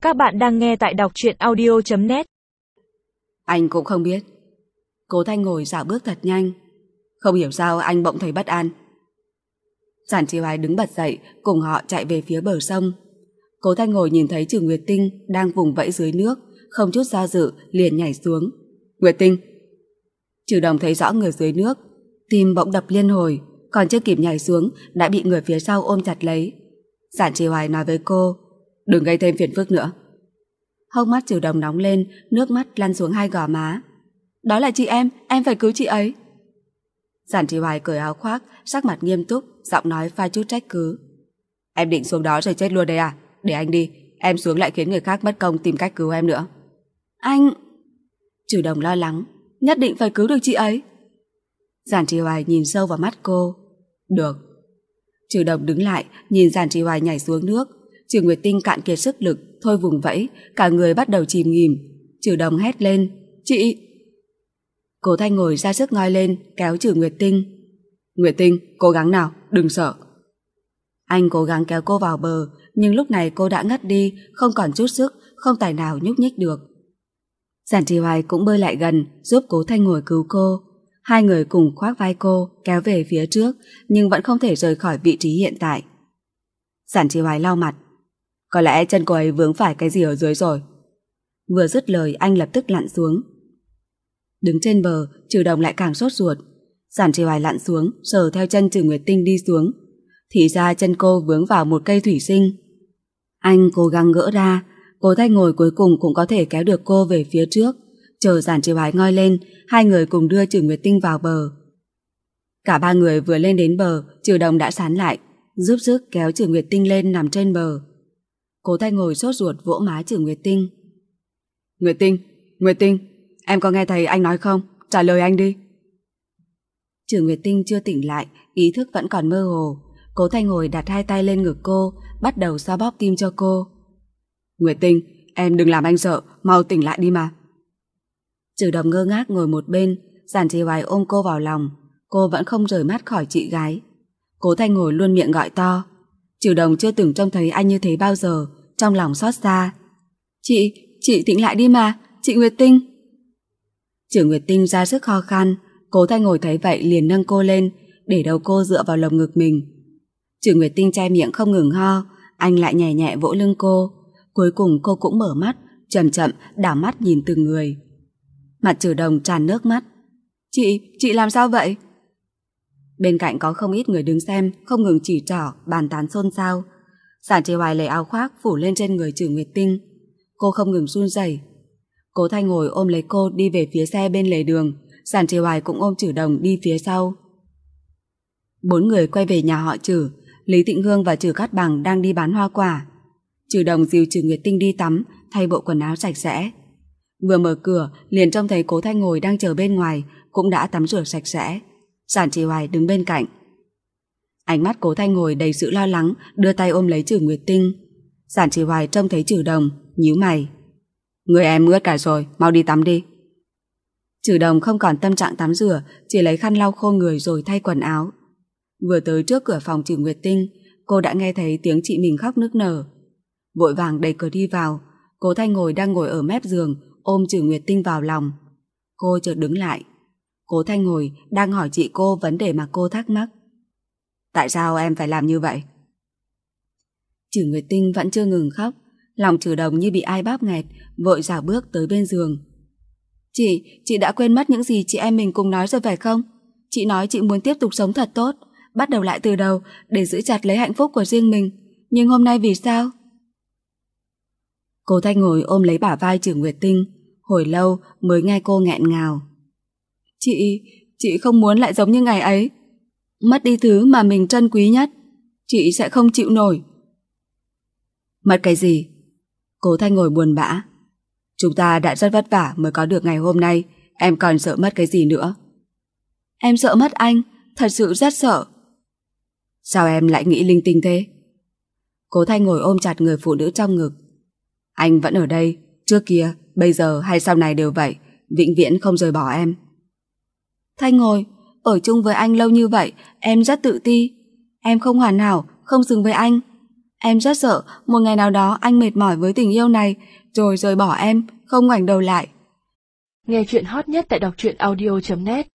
Các bạn đang nghe tại đọc truyện audio.net. Anh cũng không biết. Cố Thanh ngồi dạo bước thật nhanh. Không hiểu sao anh bỗng thấy bất an. Giản Chi Hoài đứng bật dậy, cùng họ chạy về phía bờ sông. Cố Thanh ngồi nhìn thấy Trừ Nguyệt Tinh đang vùng vẫy dưới nước, không chút do dự liền nhảy xuống. Nguyệt Tinh! Trừ Đồng thấy rõ người dưới nước, tim bỗng đập liên hồi, còn chưa kịp nhảy xuống đã bị người phía sau ôm chặt lấy. Giản Chi Hoài nói với cô, đừng gây thêm phiền phức nữa. Hốc mắt Trừ Đồng nóng lên, nước mắt lăn xuống hai gò má. Đó là chị em phải cứu chị ấy. Giản Chi Hoài cởi áo khoác, sắc mặt nghiêm túc, giọng nói pha chút trách cứ. Em định xuống đó rồi chết luôn đấy à? Để anh đi, em xuống lại khiến người khác mất công tìm cách cứu em nữa. Anh... Trừ Đồng lo lắng, nhất định phải cứu được chị ấy. Giản Chi Hoài nhìn sâu vào mắt cô. Được. Trừ Đồng đứng lại, nhìn Giản Chi Hoài nhảy xuống nước. Trừ Nguyệt Tinh cạn kiệt sức lực, thôi vùng vẫy, cả người bắt đầu chìm nghỉm. Trừ Đồng hét lên, chị... Cố Thanh ngồi ra sức ngoi lên, kéo Trừ Nguyệt Tinh. Nguyệt Tinh, cố gắng nào, đừng sợ. Anh cố gắng kéo cô vào bờ, nhưng lúc này cô đã ngất đi, không còn chút sức, không tài nào nhúc nhích được. Giản Chi Hoài cũng bơi lại gần, giúp Cố Thanh ngồi cứu cô. Hai người cùng khoác vai cô, kéo về phía trước, nhưng vẫn không thể rời khỏi vị trí hiện tại. Giản Chi Hoài lau mặt. Có lẽ chân cô ấy vướng phải cái gì ở dưới rồi. Vừa dứt lời anh lập tức lặn xuống. Đứng trên bờ, Trừ Đồng lại càng sốt ruột. Giản Chi Hoài lặn xuống, sờ theo chân Trừ Nguyệt Tinh đi xuống. Thì ra chân cô vướng vào một cây thủy sinh. Anh cố gắng gỡ ra, Cố Thanh ngồi cuối cùng cũng có thể kéo được cô về phía trước. Chờ Giản Chi Hoài ngoi lên, hai người cùng đưa Trừ Nguyệt Tinh vào bờ. Cả ba người vừa lên đến bờ, Trừ Đồng đã sán lại, giúp sức kéo Trừ Nguyệt Tinh lên nằm trên bờ. Cố Thanh ngồi sốt ruột vỗ má Trừ Nguyệt Tinh. Nguyệt Tinh, Nguyệt Tinh, em có nghe thấy anh nói không? Trả lời anh đi. Trừ Nguyệt Tinh chưa tỉnh lại, ý thức vẫn còn mơ hồ. Cố Thanh ngồi đặt hai tay lên ngực cô, bắt đầu xoa bóp tim cho cô. Nguyệt Tinh, em đừng làm anh sợ, mau tỉnh lại đi mà. Trừ Đồng ngơ ngác ngồi một bên, Giản Chi Hoài ôm cô vào lòng. Cô vẫn không rời mắt khỏi chị gái. Cố Thanh ngồi luôn miệng gọi to. Trừ Đồng chưa từng trông thấy anh như thế bao giờ, trong lòng xót xa. Chị tỉnh lại đi mà, chị Nguyệt Tinh. Trừ Nguyệt Tinh ra sức ho khan. Cố Thanh ngồi thấy vậy liền nâng cô lên, để đầu cô dựa vào lồng ngực mình. Trừ Nguyệt Tinh che miệng không ngừng ho, anh lại nhẹ nhẹ vỗ lưng cô. Cuối cùng cô cũng mở mắt, chậm chậm đảo mắt nhìn từng người. Mặt Trừ Đồng tràn nước mắt. Chị làm sao vậy? Bên cạnh có không ít người đứng xem, không ngừng chỉ trỏ, bàn tán xôn xao. Giản Chi Hoài lấy áo khoác phủ lên trên người Trừ Nguyệt Tinh. Cô không ngừng run rẩy. Cố Thanh ngồi ôm lấy cô đi về phía xe bên lề đường. Giản Chi Hoài cũng ôm Trừ Đồng đi phía sau. Bốn người quay về nhà họ Trừ. Lý Tịnh Hương và Trừ Cát Bằng đang đi bán hoa quả. Trừ Đồng dìu Trừ Nguyệt Tinh đi tắm, thay bộ quần áo sạch sẽ. Vừa mở cửa liền trông thấy Cố Thanh ngồi đang chờ bên ngoài, cũng đã tắm rửa sạch sẽ. Giản Chi Hoài đứng bên cạnh. Ánh mắt Cố Thanh ngồi đầy sự lo lắng, đưa tay ôm lấy Trừ Nguyệt Tinh. Giản Chi Hoài trông thấy Trừ Đồng, nhíu mày. Người em ướt cả rồi, mau đi tắm đi. Trừ Đồng không còn tâm trạng tắm rửa, chỉ lấy khăn lau khô người rồi thay quần áo. Vừa tới trước cửa phòng Trừ Nguyệt Tinh, cô đã nghe thấy tiếng chị mình khóc nức nở. Vội vàng đẩy cửa đi vào. Cố Thanh ngồi đang ngồi ở mép giường, ôm Trừ Nguyệt Tinh vào lòng. Cô chợt đứng lại. Cố Thanh ngồi đang hỏi chị cô vấn đề mà cô thắc mắc. Tại sao em phải làm như vậy? Trừ Nguyệt Tinh vẫn chưa ngừng khóc. Lòng Trừ Đồng như bị ai bóp nghẹt, vội dạo bước tới bên giường. Chị đã quên mất những gì chị em mình cùng nói rồi phải không? Chị nói chị muốn tiếp tục sống thật tốt, bắt đầu lại từ đầu để giữ chặt lấy hạnh phúc của riêng mình. Nhưng hôm nay vì sao? Cố Thanh ngồi ôm lấy bả vai Trừ Nguyệt Tinh, hồi lâu mới nghe cô nghẹn ngào. Chị không muốn lại giống như ngày ấy. Mất đi thứ mà mình trân quý nhất, chị sẽ không chịu nổi. Mất cái gì? Cố Thanh ngồi buồn bã. Chúng ta đã rất vất vả mới có được ngày hôm nay, em còn sợ mất cái gì nữa? Em sợ mất anh, thật sự rất sợ. Sao em lại nghĩ linh tinh thế? Cố Thanh ngồi ôm chặt người phụ nữ trong ngực. Anh vẫn ở đây, trước kia, bây giờ hay sau này đều vậy, vĩnh viễn không rời bỏ em. Thanh ngồi, ở chung với anh lâu như vậy, em rất tự ti. Em không hoàn hảo, không xứng với anh. Em rất sợ một ngày nào đó anh mệt mỏi với tình yêu này, rồi rời bỏ em, không ngoảnh đầu lại. Nghe chuyện hot nhất tại đọc truyện audio.net